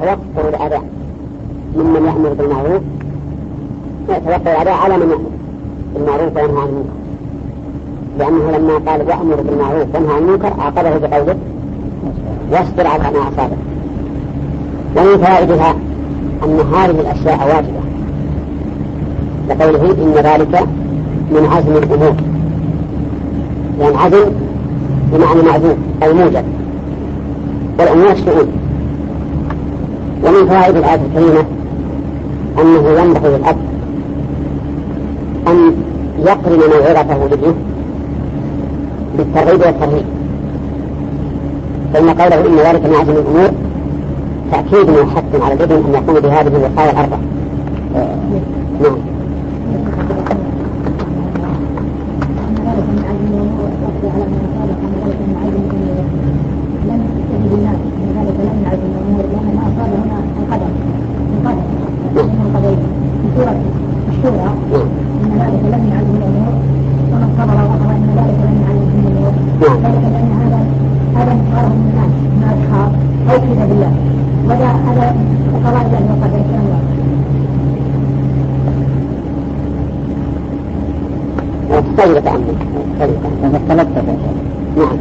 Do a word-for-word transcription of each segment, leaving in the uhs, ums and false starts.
توقع الأداء ممن يأمر بالمعروف، توقع الأداء على من يأمر بالمعروف وينهى عن المنكر، لأنه لما قال يأمر بالمعروف وينهى عن المنكر عقبه بقوله واصبر على ما أصابك. ومن فوائدها أن هذه الأشياء واجبة، لقوله إن ذلك من عزم الأمور، يعني عزم بمعنى معزوم أو موجب، والأمور شؤون. ومن فوائد الآية الكريمة أنه ينبغي للأب أن يقرن موعظته لابنه بالترغيب والترهيب، فإن قوله إن ذلك من عزم الأمور تأكيد وحث على الابن أن يقوم بهذه الوقاية الأربع. آه. نعم. طيب تأمل طيب نعم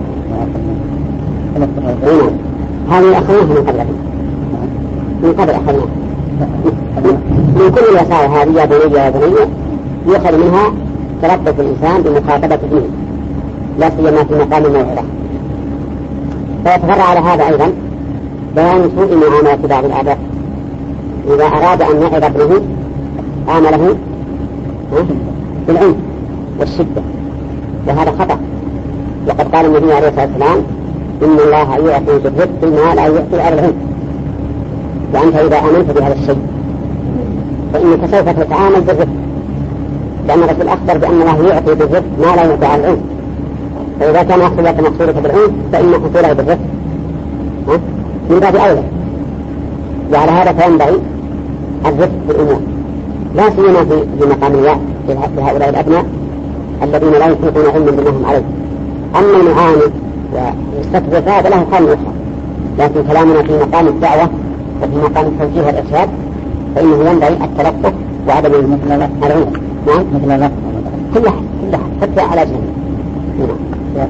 هذه أخذناها من قبل من قبل أخذناها من كل الوسائل هذه يا بنية يا بنية يؤخذ منها تلطف الإنسان بمخاطبة ابنه، لا سيما في مقام الموعظة. فيتفرع على هذا أيضا بيان سوء معاملة بعض الآباء إذا أراد أن يعظ ابنه عامله بالعنف والشدة، وهذا خطأ. وقد قال النبي عليه الصلاة والسلام إن الله يعطي بالرفق ما لا يعطي على العنف، وأنت إذا آمنت بهذا الشيء فإنك سوف تتعامل بالرفق، لأن الرسول أخبر بأن الله يعطي بالرفق ما لا يعطي على العنف، فإذا كان يحصل لك مقصودك بالعنف فإن حصوله بالرفق من باب أولى. وعلى هذا فينبغي الرفق بالأمور، لا سيما في مقام الوعظ لهؤلاء الأبناء الذين لا يحيطون علما بما هم عليه. أما المعاند والمستكبر فهذا له حال أخرى، لكن كلامنا في مقام الدعوة وفي مقام التوجيه والإرشاد فإنه ينبغي التلطف وعدم العنف. نعم مثل الله كل أحد كل أحد حتى على جنة. نعم.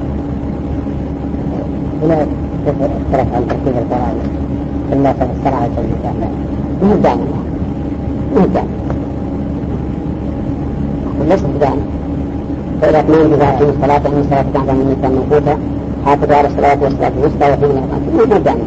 هنا اختلف عن ترتيب القرآن ثم تفسر على سبيل الإعلام. مو دائما مو دائما ليس بدائما. فإذا اثنين بذاتهم الصلاة وإن الصلاة بعد من كان موجودة حافظوا على الصلاة والصلاة الوسطى وفي من الأقام مو دائما.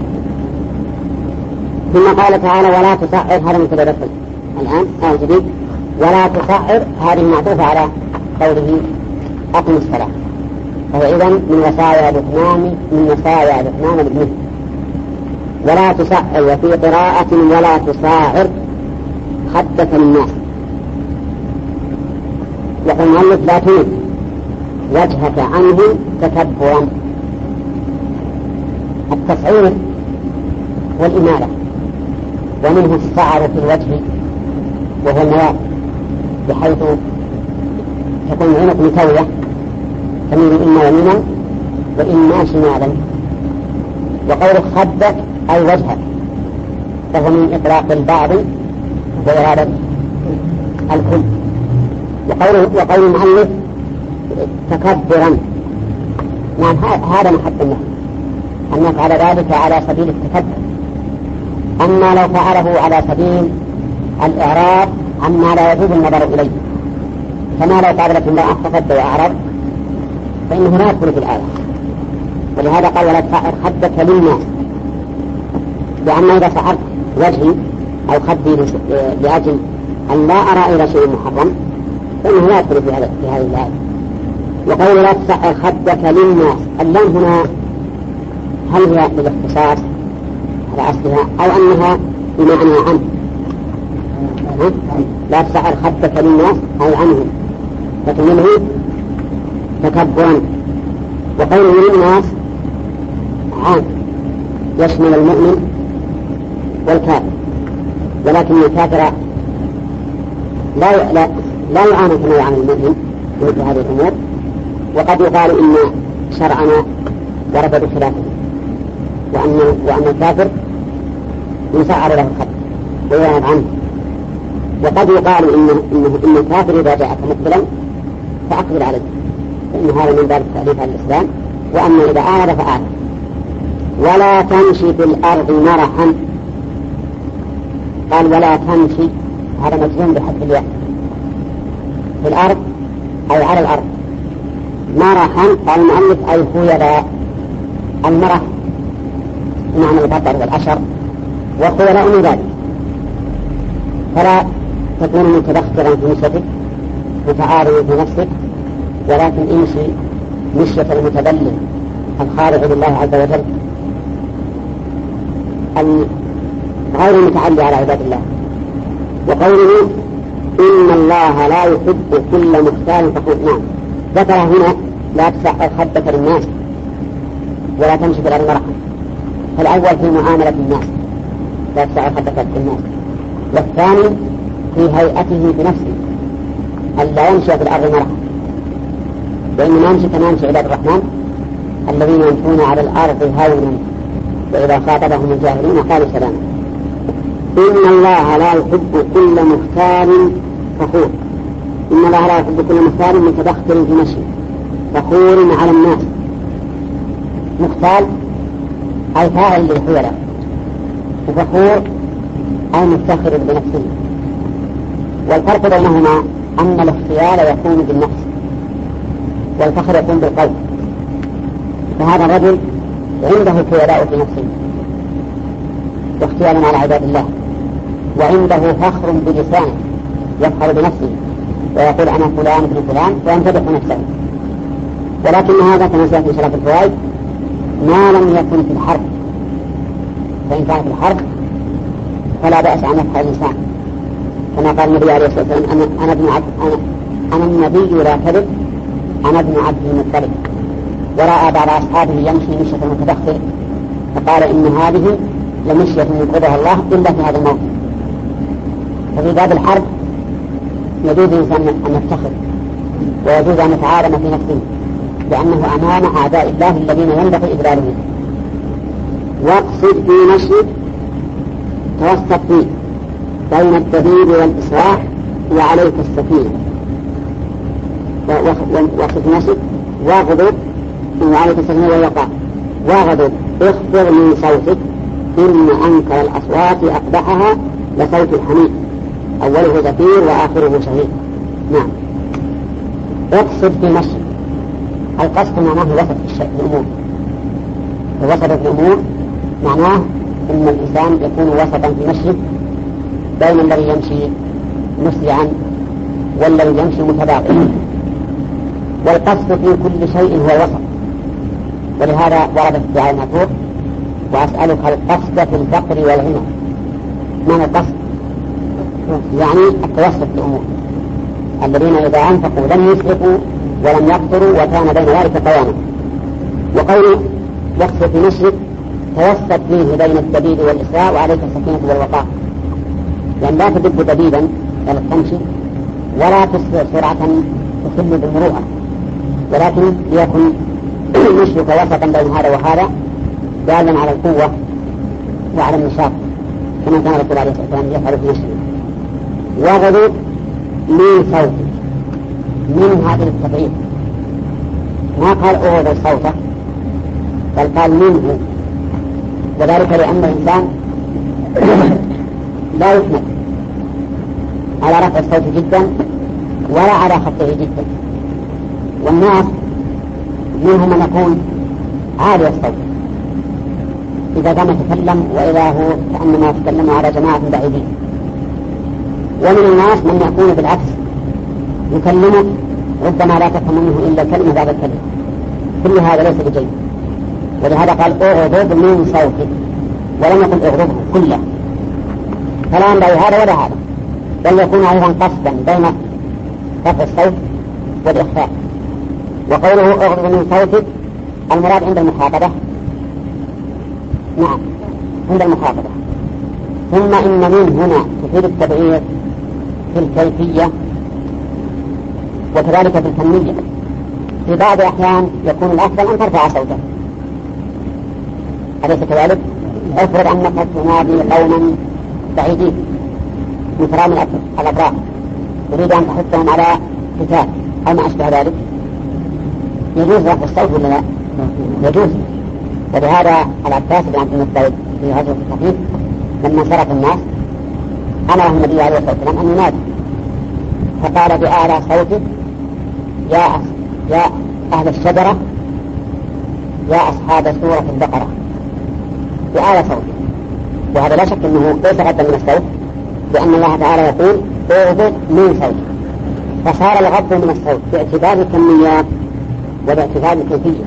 ثم قال تعالى ولا تصعر، هذا من كل رسل الآن آه جديد، ولا تصعر هذه معطوفة على قوله أقم الصلاة، فهو إذن من وصايا لقمان من وصايا لقمان لابنه. ولا تصعر، وفي قراءة ولا تصاعر خدك الناس، يقول المؤلف لا تمد وجهك عنهم تكبرا. التصعير والإمالة، ومنه الصعر في الوجه وهو النواب، بحيث تكون عينك متوية تميل إما يمينا وإما شمالا. وقول خدك أي وجهك فهو من إطلاق البعض وإرادة الكل. وقول, وقول المؤلف تكبرا، نعم هذا محط النهي أن يفعل ذلك على سبيل التكبر. أما لو فعله على سبيل الإعراض عما لا يجوز النظر إليه، كما لو قابلت امرأة فقد وأعرض فإنه لا يدخل في الآية. ولهذا قال ولا تصعر خدك للناس، لأن إذا صعرت وجهي أو خدي لأجل أن لا أرى إلى شيء محرم فإنه لا يدخل في هذه الآية. وقول لا تصعر خدك للناس، اللام هنا هل هي بالاختصاص على أصلها أو أنها بمعنى عنه؟ لا تصعر خدك للناس أي عنهم، لكن منه تكبرا. وقوله للناس عام يشمل المؤمن والكافر، ولكن الكافر لا لا لا يعامل كما يعامل المؤمن مثل هذه الأمور. وقد يقال إن شرعنا ورد بخلافه، وأن وأن الكافر يسعر له الخط ويعرض عنه. وقد يقال إن إن إن الكافر إذا جاءك مقبلا فأقبل عليه، فإن هذا من باب التأليف على الإسلام. وأما إذا أعرض فأعرض. ولا تمشي في الأرض مرحا، قال ولا تمشي، هذا مجزوم بحذف الياء، في الأرض أي على الأرض. مرحا قال المؤلف أي خيلاء. المرح معنى البطر والأشر، وخيلاء من ذلك، فلا تكون متدخرا في نفسك متعارضا في نفسك، ولكن امشي مشية المتبلد الخارج لله عز وجل غير المتعلي على عباد الله. وقوله إن الله لا يحب كل مختال فخور، نعم ذكر هنا لا تسعر خدك للناس ولا تمشي في الأرض مرحا، فالأول في معاملة الناس لا تسعر خدك للناس، والثاني في هيئته بنفسه ألا يمشي في الأرض مرحا، وإنما يمشي كما يمشي عباد الرحمن الذين يمشون على الأرض هونا وإذا خاطبهم الجاهلون قالوا سلاما. إن الله لا يحب كل مختال فخور، إن الله لا يحب كل مختال متدخل في مشي فخور على الناس. مختال أي فاعل للخيلاء، وفخور أي مفتخر بنفسه. والفرق بينهما أن الاختيال يكون بالنفس والفخر يكون بالقول، فهذا الرجل عنده خيلاء في نفسه واختيال على عباد الله، وعنده فخر بلسانه يفخر بنفسه ويقول أنا فلان ابن فلان ويمتدح نفسه. ولكن هذا كما سيأتي في شرف الفوائد ما لم يكن في الحرب، فإن كان في الحرب فلا بأس أن يفخر الإنسان، كما قال النبي عليه الصلاة والسلام أنا, أنا, ابن عبد أنا, أنا النبي لا كذب، أنا ابن عبد المطلب. ورأى بعض أصحابه يمشي مشية متدخل فقال إن هذه لمشية ينقذها الله إلا في هذا الموقف. ففي باب الحرب يجوز الإنسان أن يفتخر ويجوز أن يتعالم في نفسه لأنه أمام أعداء الله الذين ينبغي إذلالهم. واقصد في مشيك توسط فيه بين الدبيب والإسراع وعليك السكينة. واقصد في مشيك واغضب وعليك السكينة والوقار. واغضب اخفض من صوتك إن أنكر الأصوات أقبحها لصوت الحميد أوله زفير وآخره شهيد. نعم. اقصد في مشي، القصد معناه وسط في الأمور، وسط في الأمور معناه أن الإنسان يكون وسطا في مشيه بين الذي يمشي مسرعا والذي يمشي متباطئا. والقصد في كل شيء هو وسط، ولهذا ورد في الدعاء المأثور وأسألك القصد في الفقر والغنى. معنى القصد يعني التوسط في الأمور، الذين إذا أنفقوا لم يسرفوا ولم يقتروا وكان بين ذلك قواما. وقوله يقصد في مشيك توسط فيه بين الدبيب والإسراء وعليك السكينة والوقار، يعني لا تدب دبيبا ولا تمشي ولا تسرع سرعة تخل بالمروءة، ولكن ليكن مشيك وسطا بين هذا وهذا دالا على القوة وعلى النشاط كما كان الرسول عليه الصلاة والسلام يفعل في مشيه. وغضب من صوتك، من هذه التبعيد ما قال أغضب صوته بل قال منه، وذلك لأن الإنسان لا يحمد على رفع الصوت جدا ولا على خفضه جدا. والناس منهم من يكون عالي الصوت إذا قام يتكلم وإذا هو كأنما يتكلم على جماعة بعيدين، ومن الناس من يكون بالعكس يكلمه ربما لا تفهم منه إلا كلمة بعد الكلمة. كل هذا ليس بجيد، ولهذا قال اغضب من صوتك ولم يقل اغضبه كله، فلا ينبغي هذا ولا هذا، بل يكون أيضا قصدا بين رفع الصوت والإخفاء. وقوله اغضب من صوتك المراد عند المخاطبة، نعم عند المخاطبة. ثم إن من هنا تفيد التبعير في الكيفية وكذلك في الكمية. في بعض الأحيان يكون الأفضل أن ترفع صوته، أليس كذلك؟ افرض أنك تنادي قوما بعيدين مثل من الأبرار تريد أن تحثهم على قتال أو ما أشبه ذلك، يجوز رفع الصوت ولا لا؟ يجوز. ولهذا العباس بن عبد المطلب في غزوة الصفين لما صرف الناس أمره النبي عليه الصلاة والسلام أن ينادي، فقال بأعلى صوته يا يا أهل الشجرة يا أصحاب سورة البقرة بأعلى صوته. وهذا لا شك أنه ليس غدا من الصوت، لأن الله تعالى يقول اغضب من صوته، فصار الغض من الصوت باعتبار الكميات وباعتبار الكيفية.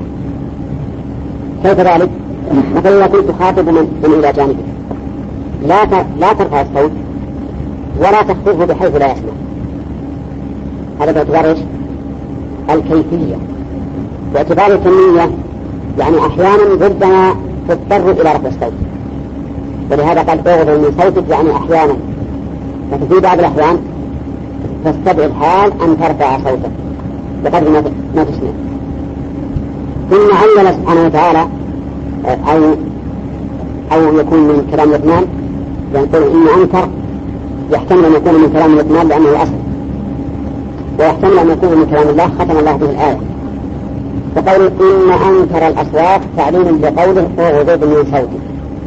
كيف ذلك؟ مثلا إذا كنت تخاطب من, من إلى جانبك لا لا ترفع الصوت ولا تخفضه بحيث لا يسمع، هذا باعتبار ايش؟ الكيفية. باعتبار الكمية يعني أحيانا ربما تضطر إلى رفع الصوت، ولهذا قال اغضب من صوتك، يعني أحيانا، لكن في بعض الأحيان تستدعي الحال أن ترفع صوتك بقدر ما تسمع. ثم علل سبحانه وتعالى أو أو يكون من كلام لقمان، يقول إن أنكر يحتمل أن يكون من كلام لقمان لأنه أصل، ويحتمل أن يكون من كلام الله ختم الله به الآية. فقول إن أنكر الأصوات تعليل بقوله اغضب من صوتك.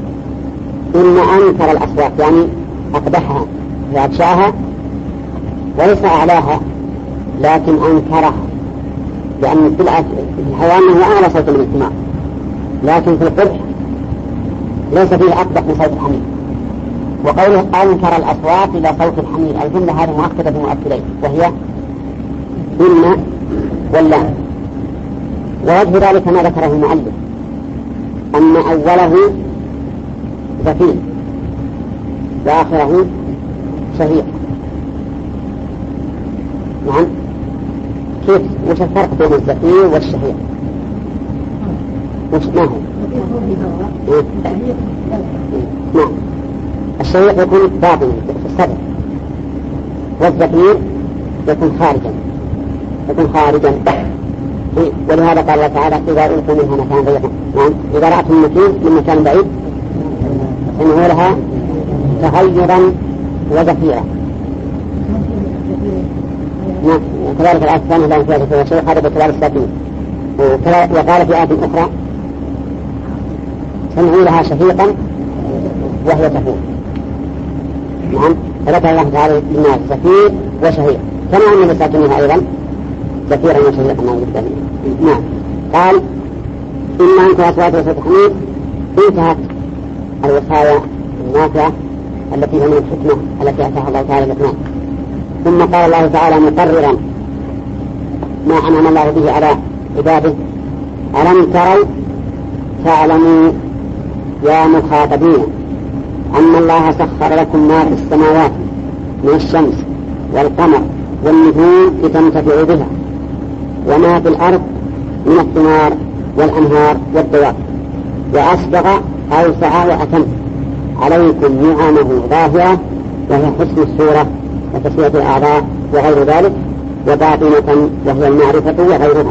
إن أنكر الأصوات يعني أقبحها وأبشعها، وليس أعلاها لكن أنكرها، لأن في الحيوان هو أعلى صوت من الحمار، لكن في القبح ليس فيه أقبح من صوت الحمير. وقوله أنكر الأصوات إلى صوت الحمير، الجملة هذه مؤكدة بمؤكدين، وهي إن واللام. ووجه ذلك ما ذكره المؤلف أن أوله زفير وآخره شهيق. نعم، كيف وش الفرق بين الزفير والشهيق؟ وش ما هو؟ نعم، الشهيق يكون باطنا في الصدر، والزفير يكون خارجا يكون خارجا ولهذا قال الله تعالى إذا ألقوا منها مكان ضيقا. نعم، إذا رأتم المكين من مكان بعيد إنه لها تغيرا وزفيرا. نعم، وكذلك الآية الثانية لا ينفع فيها شيء، هذا بكلام الساكنين. وقال في آية أخرى سمعوا لها شهيقا وهي تفور. نعم، فذكر الله تعالى للناس زفير وشهيق، كما أن للساكنين أيضا زفيرا وشهيقا. نعم، قال إما أنت أصوات وصوت حميد. انتهت الوصايا النافعة التي هي من الحكمة التي أتاها الله تعالى لقمان. ثم قال الله تعالى مقررا ما أنعم الله به على عباده: ألم تروا تعلموا يا مخاطبين أن الله سخر لكم ما في السماوات من الشمس والقمر والنجوم لتنتفعوا بها، وما في الأرض من الثمار والأنهار والدواب، وأسبغ أوسع وأتم عليكم نعمه ظاهرة وهي حسن الصورة وتسوية الأعضاء وغير ذلك، وباطنة وهي المعرفة وغيرها.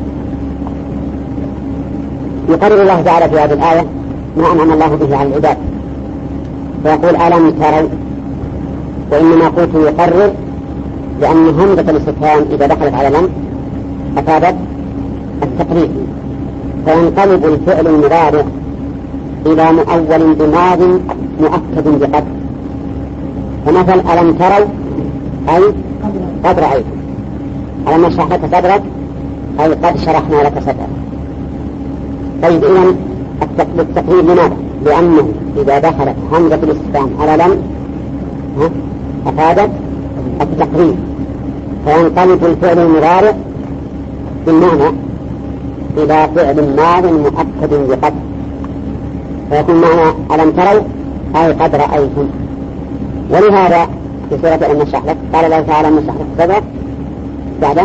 يقرر الله تعالى في هذه الآية ما أنعم الله به على العباد، فيقول ألم تروا، وإنما قلت يقرر لأن همزة الاستفهام إذا دخلت على لم أفادت التقرير، فينقلب الفعل المضارع إلى مؤول بماض مؤكد بقد. فمثل ألم تروا أي قد رأيت، ألم نشرح لك صدرك أي قد شرحنا لك صدرك. طيب إذن التقرير لماذا؟ لأنه إذا دخلت همزة الاستفهام على لم أفادت التقرير، فينقلب الفعل المضارع بالمعنى إلى فعل ماض مؤكد بقد، فيكون معنى ألم تروا أي قد رأيتم. ولهذا في سورة ألم نشرح لك قال الله تعالى ألم نشرح لك صدرك بعده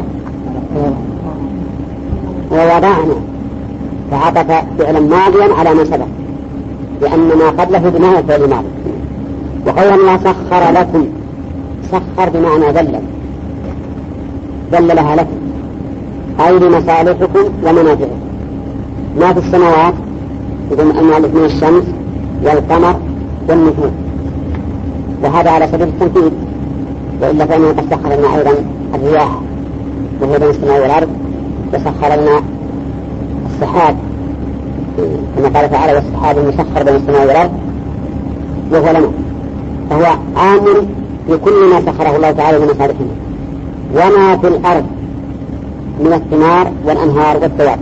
ووضعنا، فعطف فعلا ماضيا على ما سبق، لأن ما قبله بمعنى فعل ماضي. وقال الله سخر لكم، سخر بمعنى ذلل، ذللها لكم أي لمصالحكم ومنافعكم. ما في السماوات إذن المؤلف من الشمس والقمر والنجوم، وهذا على سبيل التنفيذ، وإلا فإنه قد سخر لنا أيضا الرياح وهي بين السماء والأرض، وسخر لنا السحاب كما قال تعالى والسحاب المسخر بين السماء والأرض وهو لنا، فهو عامل بكل ما سخره الله تعالى من مصالحه. وما في الأرض من الثمار والأنهار والدواب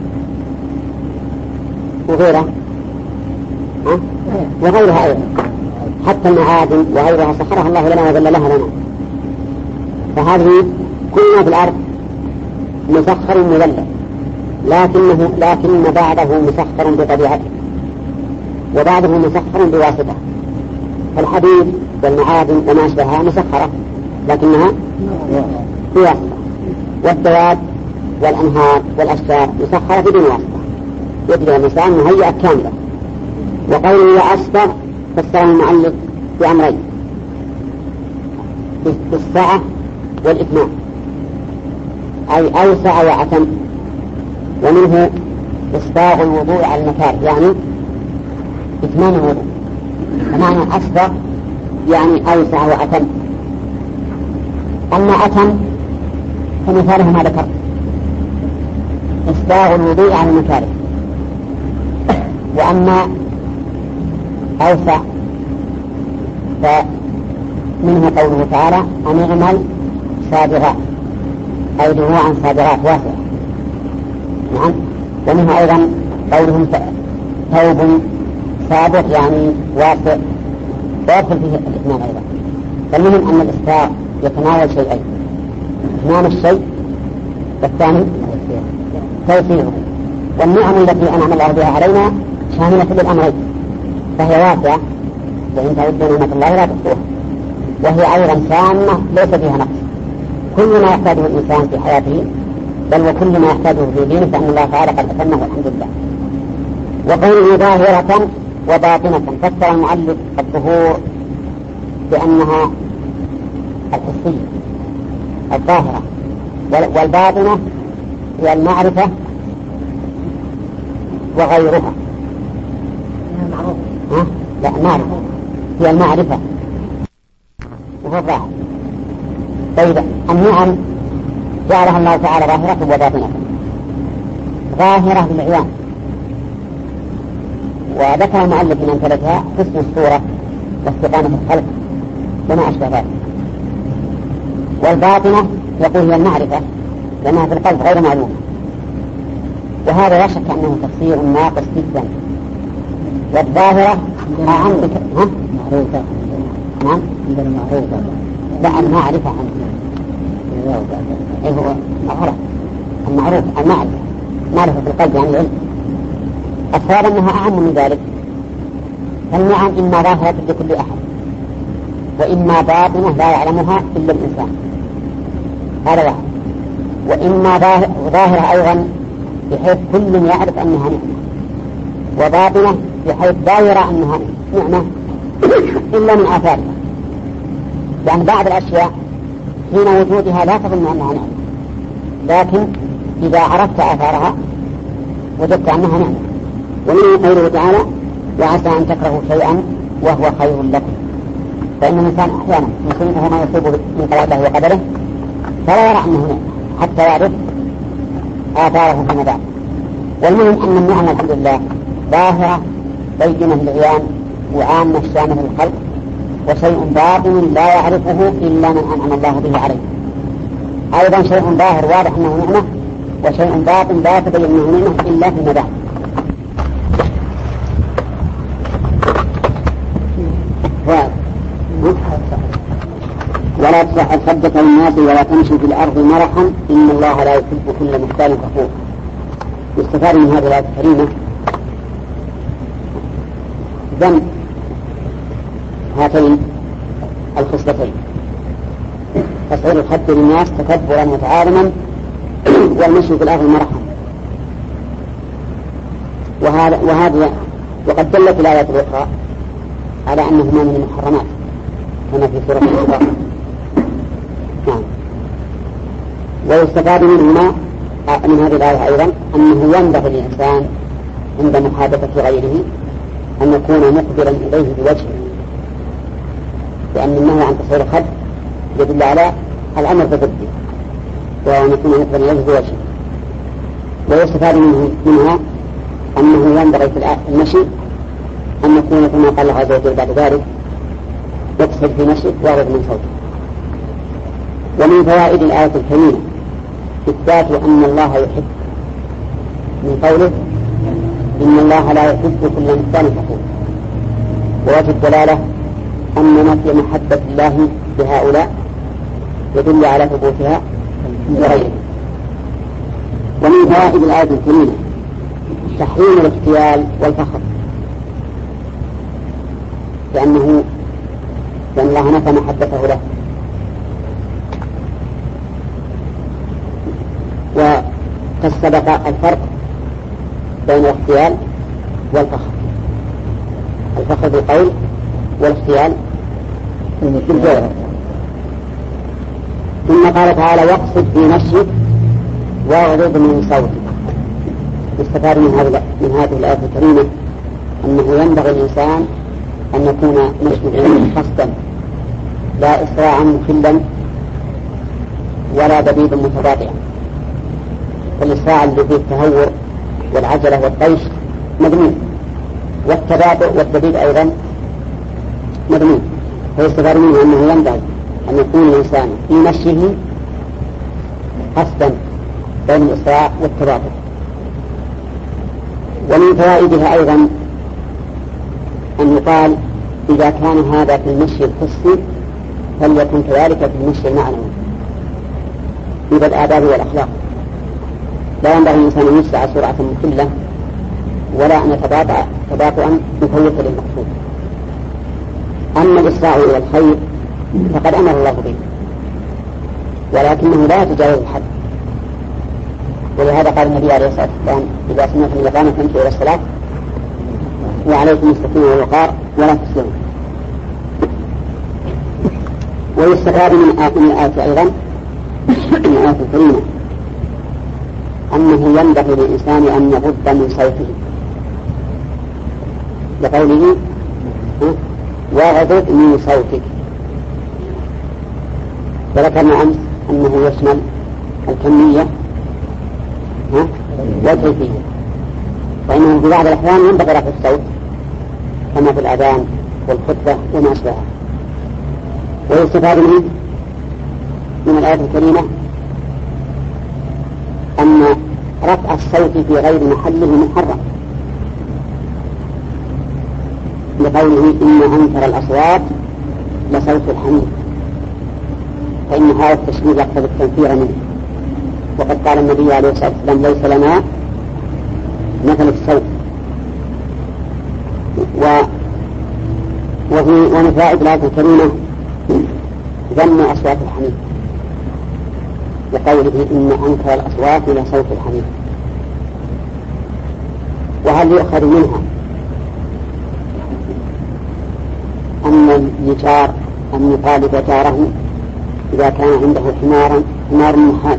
وغيرها ها؟ وغيرها أيضا، حتى المعادن وغيرها سخرها الله لنا وذل لها لنا. فهذه كل ما في الأرض مسخر مذلل، لكنه لكن بعضه مسخر بطبيعته وبعضه مسخر بواسطة. الحديد والمعادن وما أشبهها مسخرة لكنها بواسطة، والدواب والأنهار والأشجار مسخرة بدون واسطة، يجري الإنسان مهيئة كاملة. وقوله وأسبغ فسره المؤلف بأمرين، بالسعة والإتمام، أي أوسع وأتم. ومنه إسباغ الوضوء على المكاره، يعني إتمام الوضوء، فمعنى أسبغ يعني أوسع وأتم. أما أتم فمثاله ما ذكر، إسباغ الوضوء على المكاره. وأما أوسع فمنه قوله تعالى أن اعمل سابغات، أي دروعا سابغات واسعة. نعم. ومنه أيضا قولهم ثوب سابق يعني واسع، ويدخل فيه الإتمام أيضا. فالمهم أن الإسباغ يتناول شيئين، إتمام الشيء والثاني توسيعه. والنعم التي أنعم الله بها علينا شاملة للأمرين، فهي واسعة وإن تعدوا نعمة الله لا تحصوها، وهي أيضا تامة ليس فيها نقص. كل ما يحتاجه الإنسان في حياته بل وكل ما يحتاجه في دينه فإن الله تعالى قد أتمه الحمد لله. وقوله ظاهرة وباطنة فسر المؤلف الظهور بأنها الحسية الظاهرة، والباطنة هي المعرفة وغيرها. ها؟ لا معرفة هي المعرفة وهو الظاهر. طيب النعم جعلها الله تعالى ظاهرة وباطنة. ظاهرة بالعيان، وذكر المؤلف من أمثلتها حسن الصورة واستقامة الخلق وما أشبه ذلك. والباطنة يقول هي المعرفة لأنها في القلب غير معلومة، وهذا لا شك أنه تفسير ناقص جدا. والظاهرة أعم بك ها؟ معروفة. نعم معروفة. لا المعرفة عنه إيه هو معروف المعروف المعرفة معرفة في القلب يعني العلم. الصواب أنها أعم من ذلك. فالنعم إما ظاهرة لكل أحد وإما باطنة لا يعلمها إلا الإنسان، هذا واحد. وإما ظاهرة أيضا بحيث كل يعرف أنها نعمة، وباطنة بحيث لا يرى أنها نعمة إلا من آثارها. يعني بعض الأشياء حين وجودها لا تظن أنها نعمة، لكن إذا عرفت آثارها وجدت أنها نعمة. ومن قوله تعالى وعسى أن تكرهوا شيئا وهو خير لكم، فإن الإنسان أحيانا يصيبه ما يصيبه من قضاء الله وقدره فلا يرى أنه نعمة حتى يعرف آثاره فيما بعد. والمهم أن النعمة الحمد لله ظاهرة بينة العيان وعامة شاملة الخلق، وشيء باطن لا يعرفه إلا من أنعم الله به عليه. أيضا شيء ظاهر واضح أنه نعمة، وشيء باطن لا تبين أنه نعمة إلا فيما بعد. ولا تصح خدك للناس ولا تمشي في الأرض مرحا إن الله لا يحب كل مختال فخور. يستفاد من هذه الآية الكريمة ذم هاتين الخصلتين، تصعير الخد للناس تكبرا وتعالما والمشي في الأرض مرحا. وهذا وهذا وقد دلت الآيات الأخرى على أنهما من المحرمات كما في سورة الإسراء. نعم. ويستفاد منهما من هذه الآية أيضا أنه ينبغي الإنسان عند محادثة غيره أن يكون مقبلا إليه بوجهه، لأن النهي عن تصوير الخد يدل على الأمر بضده، وأن يكون مقبلا إليه بوجهه. ويستفاد منه منها أنه ينبغي في المشي أن يكون كما قال الله عز وجل بعد ذلك يقصد في مشي واغض من صوته. ومن فوائد الآية الكريمة إثبات أن الله يحب، من قوله إن الله لا يحب كل مختال فخور. ووجه الدلالة أن نفي محبة الله بهؤلاء يدل على ثبوتها بغيره. ومن فوائد الآية الكريمة تحريم الاختيال والفخر، لأنه لأن الله نفى محبته له. وقد سبق الفرق بين الاختيال والفخر، الفخر بالقول والاختيال بالفعل. ثم قال تعالى واقصد في مشيك واغضض من صوتك. يستفاد من هذه من هذه الآية الكريمة أنه ينبغي الإنسان أن يكون مشيا قصدا، لا إسراعا مخلا ولا دبيبا متباطئا. فالإسراع الذي فيه التهور والعجلة والطيش مذموم، والتباطؤ والدبيب أيضا مذموم. فيستفاد منه أنه ينبغي أن يكون الإنسان في مشيه قصدا بين الإسراع والتباطؤ. ومن فوائدها أيضا أن يقال إذا كان هذا في المشي الحسي فليكن كذلك في المشي المعنوي في الآداب والأخلاق. لا ينبغي الإنسان أن يسرع سرعة مخلة ولا أن يتباطأ تباطؤا مفوتا للمقصود. أما الإسراع إلى الخير فقد أمر الله به، ولكنه لا يتجاوز الحد. ولهذا قال النبي عليه الصلاة والسلام إذا سمعتم الإقامة فامشوا إلى الصلاة وعليكم السكينة والوقار ولا تسلموا. ويستفاد من الآية أيضا من الآية الكريمة أنه ينبغي للإنسان أن يغض من صوته، لقوله واغضض من صوتك. وذكرنا أمس أنه يشمل الكمية والكيفية، فإنه في بعض الأحيان ينبغي رفع الصوت كما في الأذان والخطبة وما أشبهها. ويستفاد منه من الآية الكريمة أن رفع الصوت في غير محله محرم، لقوله إن أنكر الأصوات لصوت الحمير، فإن هذا التشبيه يقتضي التنفير منه. وقد قال النبي عليه الصلاة والسلام ليس لنا مثل الصوت. و وفي ومن فوائد الآية الكريمة ذم أصوات الحمير، لقوله إن أنكر الأصوات لصوت الحمير. وهل يؤخذ منها أن الجار أن يطالب جاره إذا كان عنده حمارا حمار محال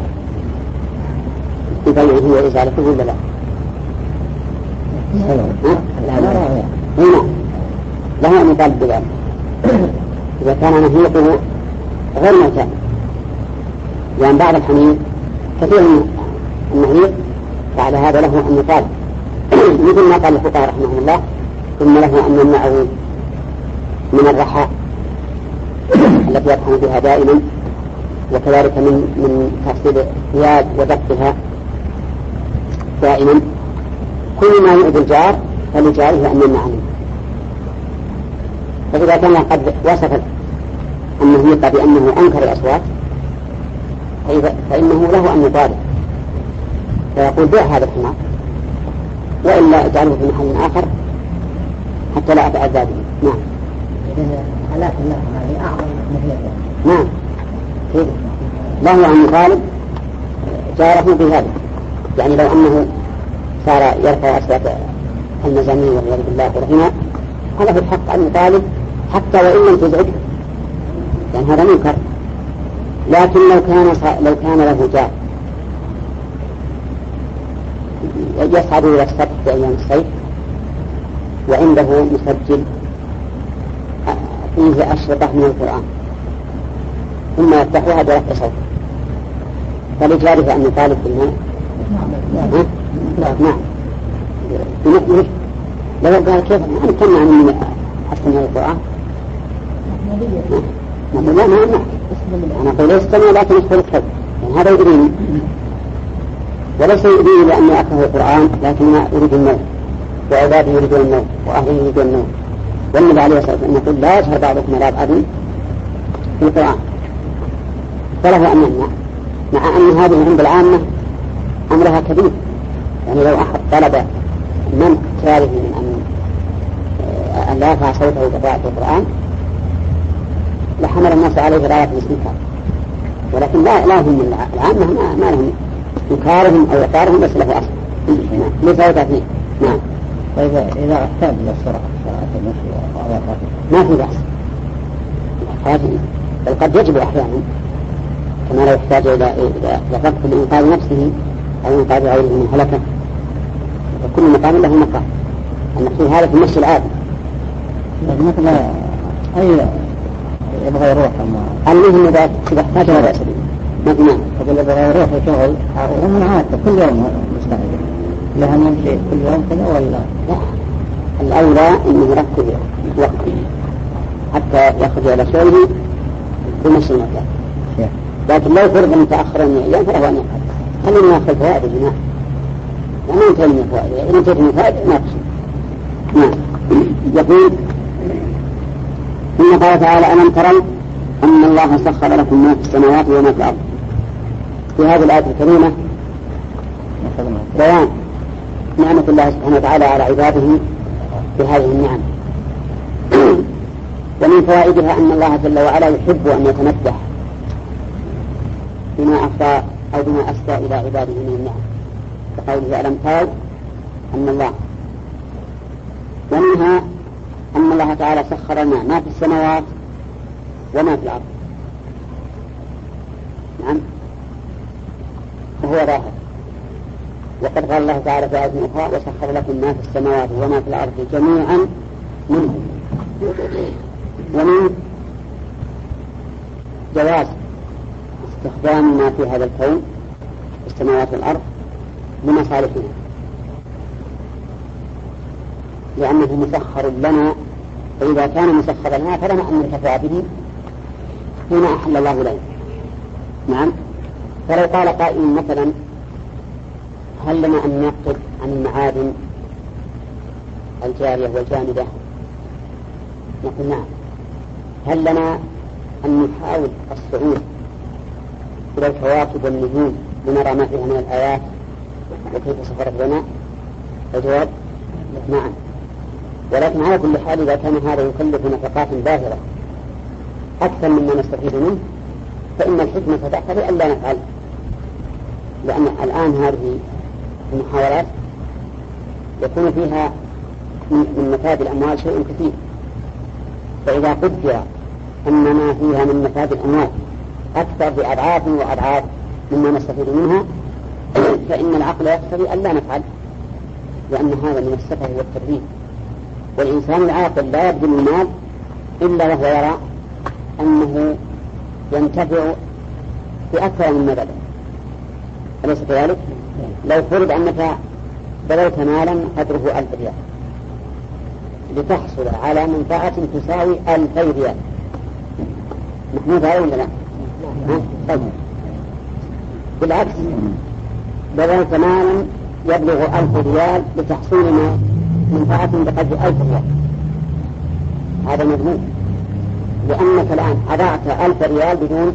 ببيعه وإزالته ولا لا؟ هنا له أن يطالب بذلك إذا كان نهيقه غير معتاد، لأن بعض الحمير كثير من النهيق، فعلى هذا له أن يطالب مثل ما قال الفقهاء رحمه الله ثم له أن يمنعه من الرحى التي يطحن بها دائما، وكذلك من من تحصيل الثياب ودقها دائما. كل ما يؤذي الجار فلجاره أن يمنع عنه. فإذا كان قد وصف النهيق بأنه أنكر الأصوات فإنه له أن يطالب فيقول بيع هذا الحمار وإلا اجعله في محل آخر حتى لا أتأذى به. نعم. حالات الله هذه أعظم نهيق. نعم. كيف؟ له أن يطالب جاره بهذا، يعني لو أنه صار يرفع أصوات المزامير والعياذ بالله والغناء هذا في الحق أن يطالب حتى وإن لم تزعجه، يعني هذا منكر. لكن لو كان لو كان له جار يصعد إلى السطح في أيام الصيف وعنده مسجل فيه أشرطة من القرآن ثم يفتحها برفع صوت فلجاره أن يطالب بالماء. نعم بنحن لو قال كيف أن تمنع من أستمع القرآن؟ نقول لا ما أمنع، أنا أقول استمع لكن أدخل الكذب، يعني هذا يدريني وليس يدريني لأني أكره القرآن، لكن أريد النوم وعبادي يريدون النوم وأهلي يريدون النوم. والنبي عليه الصلاة والسلام يقول لا يجهر بعضكم على بعض في القرآن، فله أن يمنع، مع أن هذه عند العامة أمرها كبير. يعني لو أحد طلب من اختياره من أن أن لا يرفع صوته بقراءة القرآن لحمل الناس عليه غاية الاستنكار، ولكن لا لا هم العامة ما, ما لهم إنكارهم أو إقرارهم بس له أصل ليس فيه. نعم. وإذا إذا احتاج إلى السرعة سرعة المشي وعلى ما في بأس، بل قد يجب أحيانا كما لو احتاج إلى إلى وقت لإنقاذ نفسه أو إنقاذ غيره من هلكة، وكل مقام له مقام. المقصود هذا في المشي العادي. مثل أي يبغى يروح المهم إذا احتاج إلى بأس به مثلا يقول يبغى يروح يشغل ومن عادة كل يوم مستعد لها نمشي كل يوم كذا ولا لا، الأولى إنه يركز وقته حتى يخرج إلى شغله بمشي المكان. لكن لو فرض متأخرا من أيام فله أن يقعد. خلينا نأخذ فوائد الجماع وما ينتهي من الفوائد، إذا انتهت من الفوائد ناقص. نعم. يقول ثم قال تعالى ألم تروا أن الله سخر لكم ما في السماوات وما في الأرض. في هذه الآية الكريمة بيان نعمة الله سبحانه وتعالى على عباده بهذه النعم. ومن فوائدها أن الله جل وعلا يحب أن يتمدح بما أفضى أو بما أسدى إلى عباده من النعم، فقوله ألم تروا أن الله. ومنها أن الله تعالى سخر لنا ما في السماوات وما في الأرض. نعم وهو ظاهر. وقد قال الله تعالى في آية أخرى وسخر لكم ما في السماوات وما في الأرض جميعا منه. ومن جواز استخدام ما في هذا الكون السماوات والأرض لمصالحنا، لأنه مسخر لنا، فإذا كان مسخرا لنا فلنا أن نرتفع به فيما أحل الله لنا. نعم. فلو قال قائل مثلا هل لنا أن نعقد عن المعادن الجارية والجامدة؟ نقول نعم. هل لنا أن نحاول الصعود إلى الكواكب والنجوم لنرى ما فيها من الآيات وكيف سخرت لنا؟ الجواب نعم. ولكن على كل حال إذا كان هذا يكلف نفقات باهرة أكثر مما نستفيد منه فإن الحكمة تقتضي أن لا نفعل، لأن الآن هذه المحاولات يكون فيها من مفاد الأموال شيء كثير، فإذا قدر أن ما فيها من مفاد الأموال أكثر بأضعاف وأضعاف مما نستفيد منها فإن العقل يقتضي أن لا نفعل، لأن هذا من السفه والتبذير. والإنسان العاقل لا يبذل المال إلا وهو يرى أنه ينتفع بأكثر مما بذل، أليس كذلك؟ لو فرض أنك بذلت مالا قدره ألف ريال لتحصل على منفعة تساوي ألفي ريال، محمود هذا ولا لا؟ طيب بالعكس بذلت مالا يبلغ ألف ريال لتحصيل منفعة بقدر ألف ريال، هذا مذموم، لأنك الآن أضعت ألف ريال بدون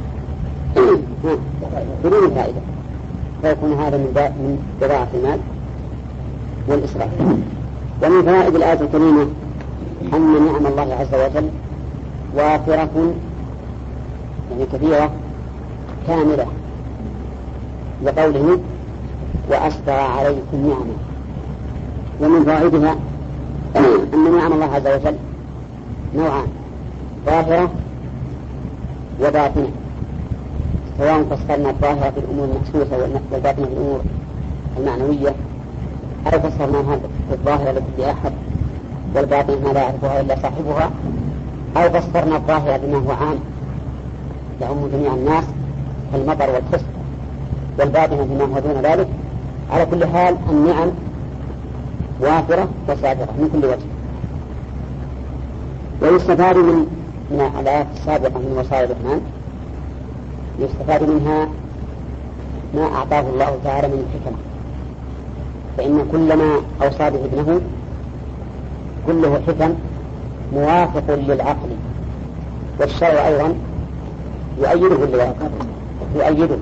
بدون فائدة، فيكون هذا من بضاعة المال والإسراف. ومن فوائد الآية الكريمة أن نعم الله عز وجل وافرة يعني كثيرة كاملة، لقوله وأسبغ عليكم نعمة. ومن فوائدها أن نعم الله عز وجل نوعان، ظاهرة وباطنة، سواء فسرنا الظاهرة في الأمور المحسوسة والباطنة في الأمور المعنوية، أو فسرناها في الظاهرة لكل أحد والباطن ما لا يعرفها إلا صاحبها، أو فسرنا الظاهر بما هو عام يعم جميع الناس كالمطر والخصب، والباطن بما هو دون ذلك. على كل حال النعم وافرة وسابقة من كل وجه. ويستفاد من من الآيات السابقة من وسائل الرحمن، يستفاد منها ما أعطاه الله تعالى من الحكمة، فإن كل ما أوصى به ابنه كله حكم موافق للعقل، والشرع أيضا يؤيده للعقل يؤيده.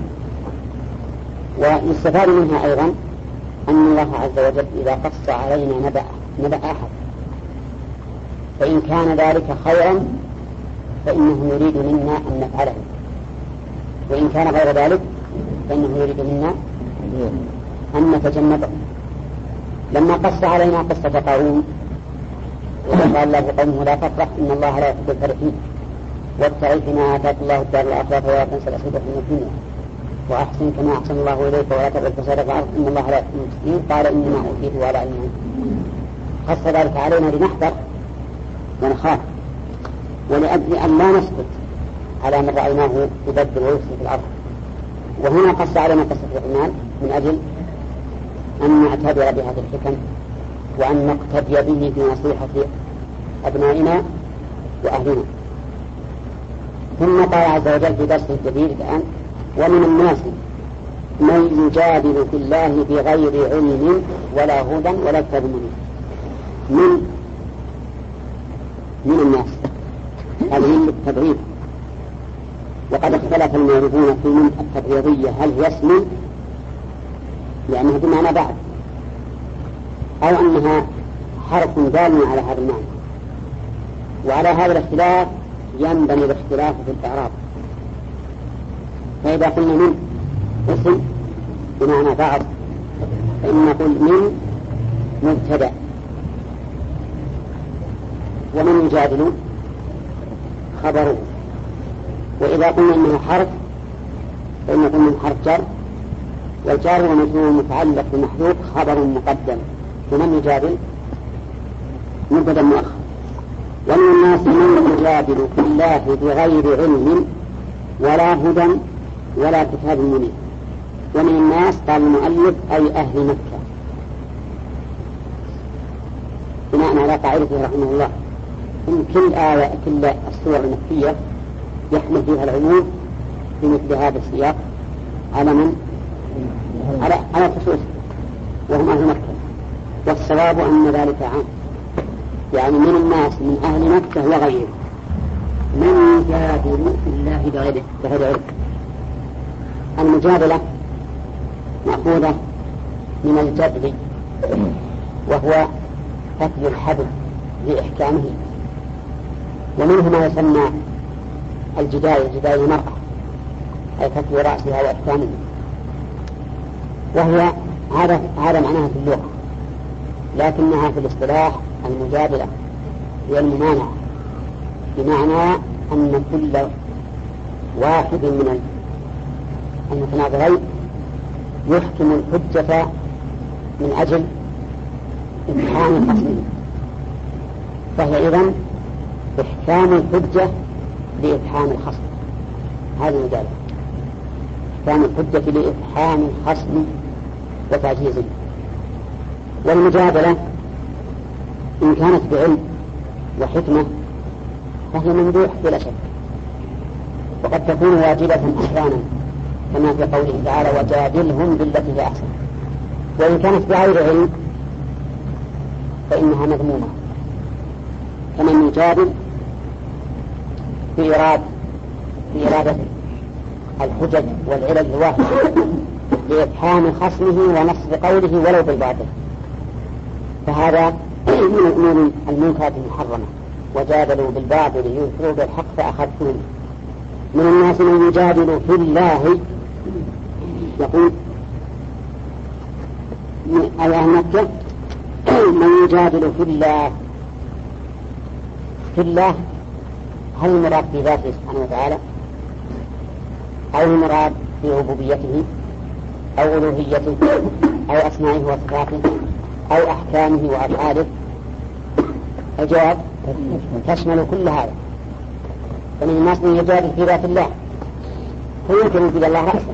ويستفاد منها أيضا أن الله عز وجل إذا قص علينا نبأ نبأ أحد فإن كان ذلك خيرا فإنه يريد منا أن نفعله، وإن كان غير ذلك فإنه يريد منا أن نتجنبه. لما قص علينا قصة قارون وقال له قومه لا تفرح إن الله لا يحب الفرحين وابتغ فيما آتاك الله الدار الآخرة ولا تنس نصيبك من الدنيا وأحسن كما أحسن الله إليك ولا تبغ الفساد في الأرض إن الله لا يحب المفسدين. قال إنما أوتيته على علم. قص ذلك علينا لنحذر ونخاف، ولأجل أن لا نسكت على من رأيناه يبدل ويفسد في الأرض. وهنا قص علينا قصة الرحمن من أجل أن نعتبر بهذه الحكم وأن نقتدي به في نصيحة أبنائنا وأهلنا. ثم قال عز وجل في درس جديد الآن: ومن الناس من يجادل في الله بغير علم ولا هدى ولا كتاب منير. من من الناس هذه التبعيد، وقد اختلف المعرفون في من التبعيضية هل هي اسم لأنها بمعنى بعد، أو أنها حرف دال على هذا المعنى. وعلى هذا الاختلاف ينبني الاختلاف في الإعراب. فإذا قلنا من اسم بمعنى بعض فإن نقول من مبتدأ، ومن يجادل خبره. وإذا قلنا إنه حرف فإن نقول من حرف جر، والجار ومجرور متعلق بمحذوف خبر مقدم، ومن يجادل مبتدأ مؤخر. ومن الناس من يجادل في الله بغير علم ولا هدى ولا كتاب منير. ومن الناس قال المؤلف أي أهل مكة، بناء على قاعدته رحمه الله إن كل آية كل السور المكية يحمل فيها العموم في مثل هذا السياق على من؟ على على الخصوص، وهم أهل مكة. والصواب أن ذلك عام، يعني من الناس من أهل مكة وغيره من يجادل في الله بغير علم. المجادلة مأخوذة من الجدل، وهو فتل الحبل لإحكامه، ومنه ما يسمى الجدال جدال المرأة أي فتل رأسها وإحكامه، وهي هذا هذا معناها في اللغة، لكنها في الاصطلاح المجادلة هي الممانعة، بمعنى أن كل واحد من المتناظرين يحكم الحجة من أجل إبحام خصمه، فهي إذن إحكام الحجة لإبحام الخصم. هذه المجادلة، إحكام الحجة لإبحام الخصم وتعجيزه. والمجادلة إن كانت بعلم وحكمة فهي ممدوح بلا شك، وقد تكون واجبة أحيانا كما في قوله تعالى وجادلهم بالتي هي أحسن. وإن كانت بغير علم فإنها مذمومة، كمن يجادل في إرادة في إرادة الحجج والعلل الواحدة لإبحام خصمه ونصب قوله ولو بالباطل، فهذا من الأمور المنكرة المحرمة. وجادلوا بالباطل ينكروا بالحق فأخذتم. من الناس من يجادل في الله، يقول أي أهل مكة من يجادل في الله. في الله هل المراد في ذاته سبحانه وتعالى، أو المراد في ربوبيته أو ألوهيته أو أسمائه وصفاته أو أحكامه وأفعاله، الجواب تشمل كل هذا. فمن الناس من يجادل في ذات الله فيمكن أن الله رأسا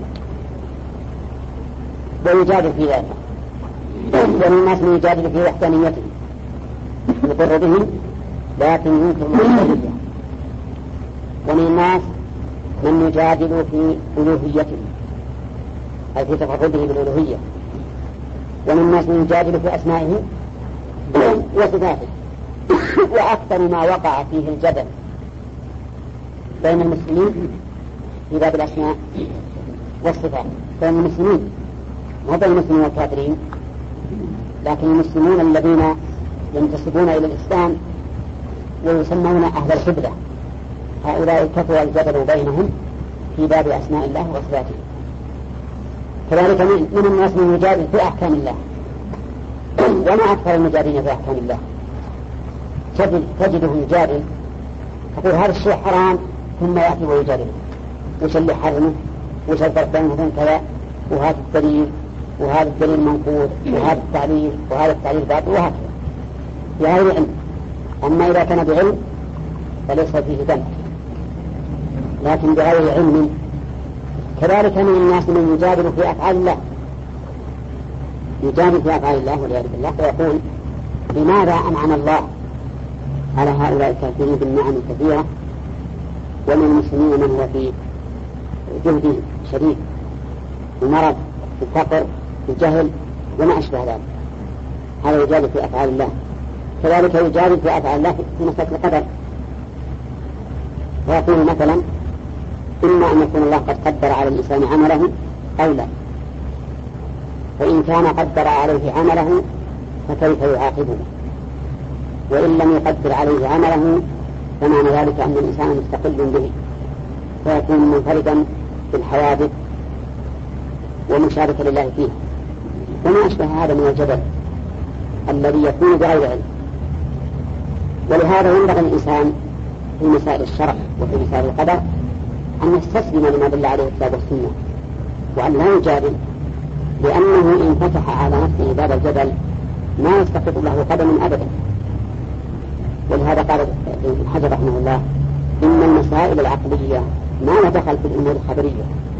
ويجادل في ذاته، ومن الناس من يجادل في وحدانيته يقر به لكن ينكر الوحدانية، ومن الناس من يجادل في ألوهيته أي في تفرده بالألوهية، ومن الناس من يجادل في أسمائه وصفاته. وأكثر ما وقع فيه الجدل بين المسلمين في باب الأسماء والصفات بين المسلمين، ما بين المسلمين والكافرين، لكن المسلمون الذين ينتسبون إلى الإسلام ويسمون أهل القبلة هؤلاء كثر الجدل بينهم في باب أسماء الله وصفاته. كذلك من الناس من يجادل في أحكام الله، وما أكثر المجادلين في أحكام الله تجد تجده يجادل تقول هذا الشيء حرام ثم يأتي ويجادل وش اللي حرمه وش الفرق بينه كذا وهذا الدليل وهذا الدليل منقول وهذا التعليل وهذا التعليل باطل وهكذا بغير علم. أما إذا كان بعلم فليس فيه دم، لكن بغير علم. كذلك من الناس من يجادل في أفعال الله، يجادل في أفعال الله والعياذ بالله ويقول لماذا أنعم الله على هؤلاء الكافرين بالنعم الكثيرة ومن المسلمين من هو في جهد شديد المرض الفقر الجهل وما أشبه ذلك. هذا يجادل في أفعال الله. كذلك يجادل في أفعال الله في مسألة القدر، ويقول مثلا إما أن يكون الله قد قدر على الإنسان عمله أو لا، فإن كان قدر عليه عمله فكيف يعاقبه، وإن لم يقدر عليه عمله فمعنى ذلك أن الإنسان مستقل به فيكون منفردا في الحوادث ومشاركا لله فيه، وما أشبه هذا من الجدل الذي يكون بغير علم. ولهذا ينبغي الإنسان في مسائل الشرع وفي مسائل القدر أن يستسلم لما دل عليه الكتاب والسنة وأن لا يجادل، لأنه إن فتح على نفسه باب الجدل ما يستقر له قدم أبدا. ولهذا قال ابن حجر رحمه الله إن المسائل العقلية ما دخل في الأمور الخبرية،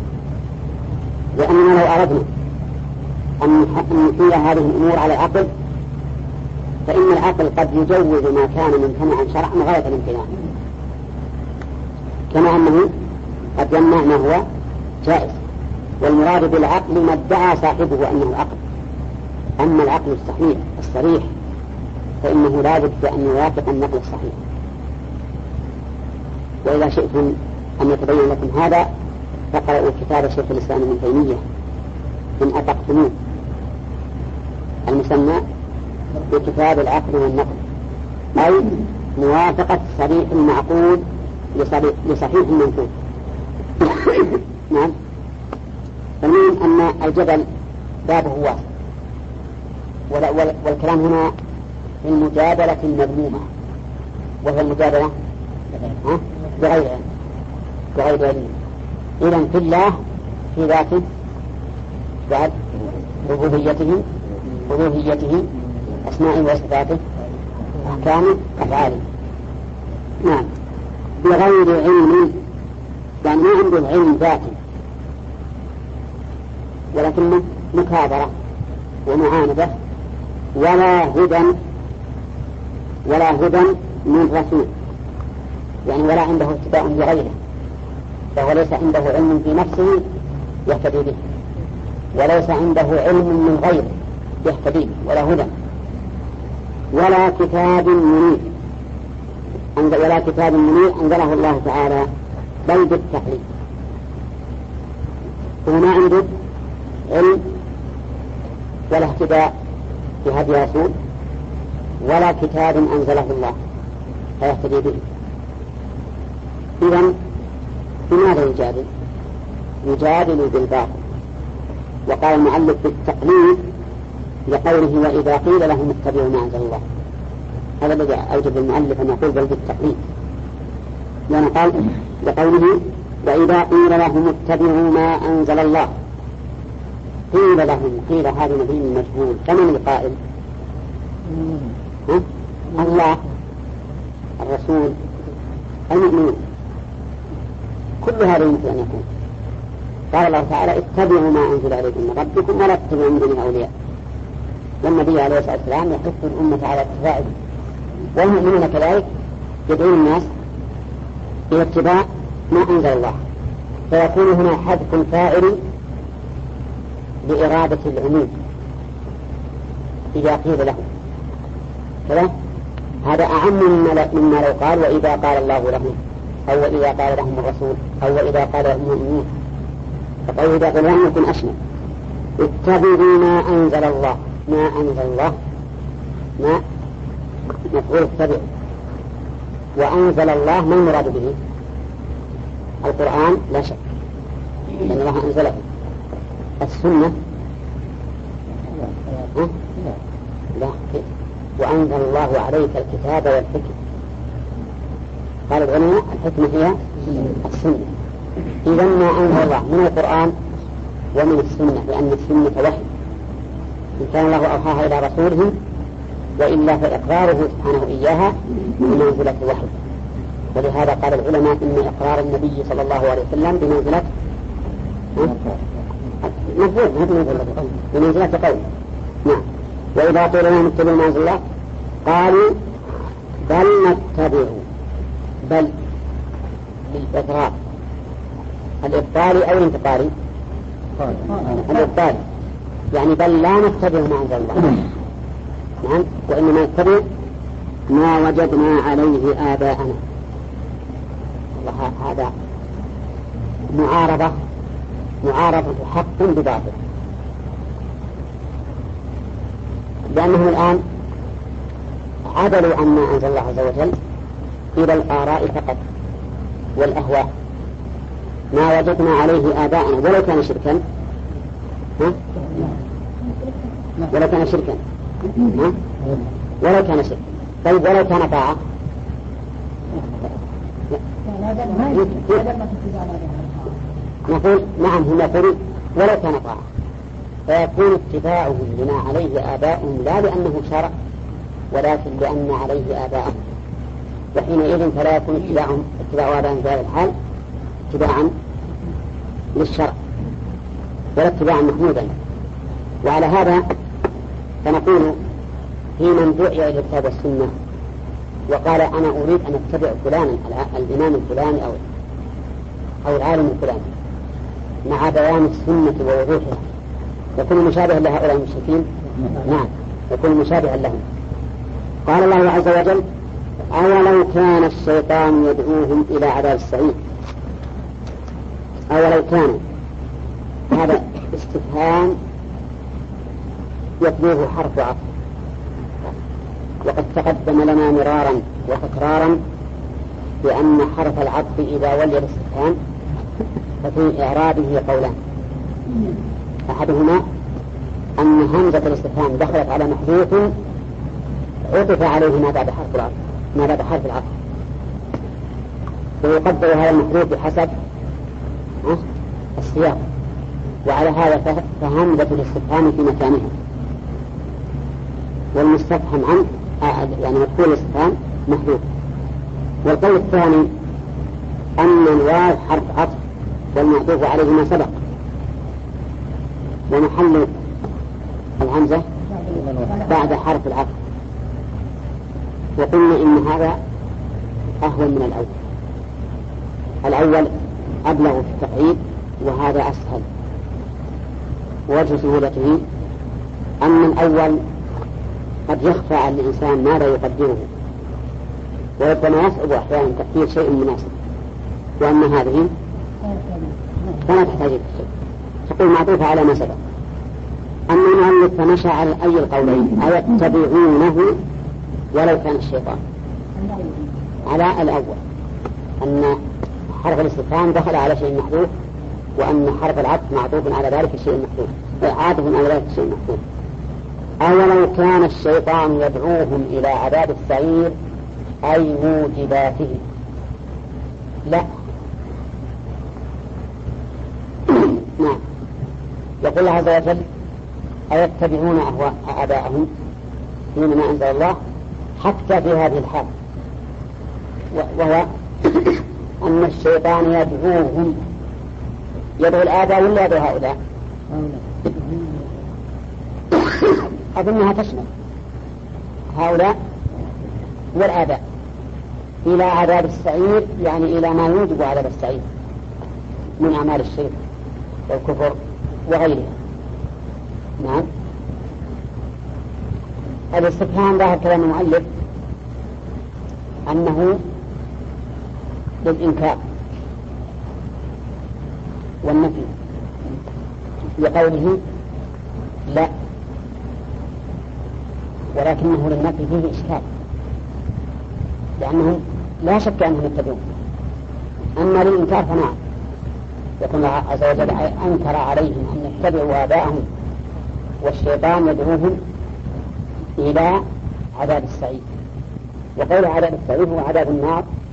لأننا لو أردنا أن نحيل هذه الأمور على العقل فإن العقل قد يجوز ما كان ممتنعا شرعا غاية الامتناع، كما أنه قد يمنع ما هو جائز. والمراد بالعقل ما ادعى صاحبه أنه عقل. أما العقل الصحيح الصريح فإنه لا بد أن يوافق النقل الصحيح. وإذا شئتم أن يتبين لكم هذا فقرأوا كتاب شيخ الإسلام ابن تيمية إن أطقتموه المسمى بكتاب العقل والنقل، أي موافقة صريح المعقول لصحيح المنقول. نعم. فالمهم أن الجدل بابه واسع، والكلام هنا في المجادلة المذمومة، وهي المجادلة بغير علم بغير علم. إذن في الله في ذاته بعد ربوبيته ألوهيته أسمائه وصفاته أحكامه أفعاله. نعم. بغير علم يعني ما عنده علم ذاتي ولكنه مكابرة ومعاندة ولا هدى ولا هدى من رسول، يعني ولا عنده اتباع لغيره، فهو ليس عنده علم في نفسه يهتدي به، وليس عنده علم من غيره يهتدي به، ولا هدى ولا كتاب منير ولا كتاب منير أنزله الله تعالى بل بالتقليد. هو ما عنده علم ولا اهتداء في هدي رسول ولا كتاب أنزله الله فيهتدي به. إذن بماذا يجادل؟ يجادل بالباطل. وقال المؤلف بالتقليد لقوله وإذا قيل لهم اتبعوا ما أنزل الله. هذا الذي أوجب المؤلف أن يقول بل بالتقليد، لأنه قال لقوله وإذا قيل لهم اتبعوا ما أنزل الله. قيل لهم، قيل هذا نبي مجهول، فمن القائل؟ الله. الرسول المؤمنون، كل هذا يمكن أن يكون. قال الله تعالى اتبعوا ما أنزل عليكم من ربكم ولا تتبعوا من دونه أولياء، والنبي عليه الصلاة والسلام يحث الأمة على اتباعه، والمؤمنون كذلك يدعون الناس إلى اتباع ما أنزل الله، فيكون هنا حذف الفاعل لإرادة العموم إذا قيل له كذا. هذا أعم مما لو قال وإذا قال الله لهم، أو إذا قال لهم الرسول، أو إذا قال لهم المؤمنون. فقوله إذا قال لهم يكون أشمل. اتبعوا ما أنزل الله، ما أنزل الله ما مفعول اتبع، وأنزل الله ما المراد به؟ القرآن لا شك لأن الله أنزله. السنة ها؟ لا، وأنزل الله عليك الكتاب والحكمة. قال العلماء الحكمة هي السنة. إذا ما أنزل الله من القرآن ومن السنة، لأن السنة وحي، إن كان الله أوحاها إلى رسوله، وإلا فإقراره سبحانه إياها بمنزلة الوحي. ولهذا قال العلماء إن إقرار النبي صلى الله عليه وسلم بمنزلة مفهوم بمنزلة قول. نعم. وإذا قيل لهم اتبعوا ما أنزل الله قالوا بل نتبع، بل للإقرار الإبطال أو الانتقال؟ الإبطال، يعني بل لا نتبع ما أنزل الله. نعم. وإنما نتبع ما وجدنا عليه آباءنا. هذا معارضة معارضة حق بباطل، لأنهم الآن عدلوا عما أنزل الله عز وجل إلى الآراء فقط والأهواء. ما وجدنا عليه آباءنا ولو كان شركا، ها؟ ولو كان شركا، ها؟ ولو كان شركا. طيب ولو كان طاعة؟ نقول نعم، هم يقولون ولو كان طاعة، فيكون اتباعهم لما عليه آباؤهم لا لأنه شرع، ولكن لأن عليه آباءهم، وحينئذ فلا يكون اتباعهم اتباع آباءهم في هذا الحال اتباعا للشرع ولا اتباعا محمودا. وعلى هذا فنقول في من دعي إلى الكتاب والسنة وقال أنا أريد أن أتبع فلانا الإمام الفلاني أو أو العالم الفلاني مع بيان السنة ووضوحها، يكون مشابها لهؤلاء المشركين؟ نعم، يكون مشابها لهم. قال الله عز وجل أولو كان الشيطان يدعوهم إلى عذاب السعير. أولو كانوا، هذا استفهام يتلوه حرف عطف، وقد تقدم لنا مرارا وتكرارا بأن حرف العطف إذا ولي الاستفهام ففي إعرابه قولان، أحدهما أن همزة الاستفهام دخلت على محذوف عطف عليه ما بعد حرف العطف ما بعد حرف العطف، ويقدر هذا المحذوف بحسب السياق، وعلى هذا فهمزة الاستفهام في مكانها، والمستفهم عنه يعني مدخول الاستفهام محذوف. والقول الثاني أن الواو حرف عطف والمعطوف عليه ما سبق، ومحل الهمزة بعد حرف العطف، وقلنا إن هذا أهون من الأول. الأول أبلغ في التقعيد وهذا أسهل. ووجه سهولته أن الأول قد يخفى على الإنسان ماذا يقدره، وربما يصعب أحيانا تقدير شيء مناسب، وأن هذه فلا تحتاج إلى شيء، تقول معطوفة على ما سبق. أما المؤلف فمشى على أي القولين أيتبعونه ولو كان الشيطان، على الأول أن حرف الاستفهام دخل على شيء محذوف، وأن حرف العطف معطوف على ذلك الشيء المحذوف، عاطف على ذلك الشيء المحذوف. أولو كان الشيطان يدعوهم إلى عذاب السعير أي موجباته، لا نعم. يقول الله عز وجل أيتبعون أهواء آباءهم فيما أنزل الله، حتى في هذه الحال وهو أن الشيطان يدعوهم، يدعو الآباء ولا يدعو هؤلاء؟ أظنها تشمل هؤلاء والآباء إلى عذاب السعير، يعني إلى ما يوجب عذاب السعير من أعمال الشرك والكفر وغيرها. نعم. الاستفهام ظاهر كلام المؤلف أنه للإنكار والنفي، لقوله لا، ولكنه للنفي فيه إشكال، لأنهم لا شك أنهم يتبعون. أما للإنكار فنعم، يقول عز وجل أنكر عليهم أن يتبعوا آباءهم والشيطان يدعوهم إلى عذاب السعير، وقول عذاب السعير هو عذاب النار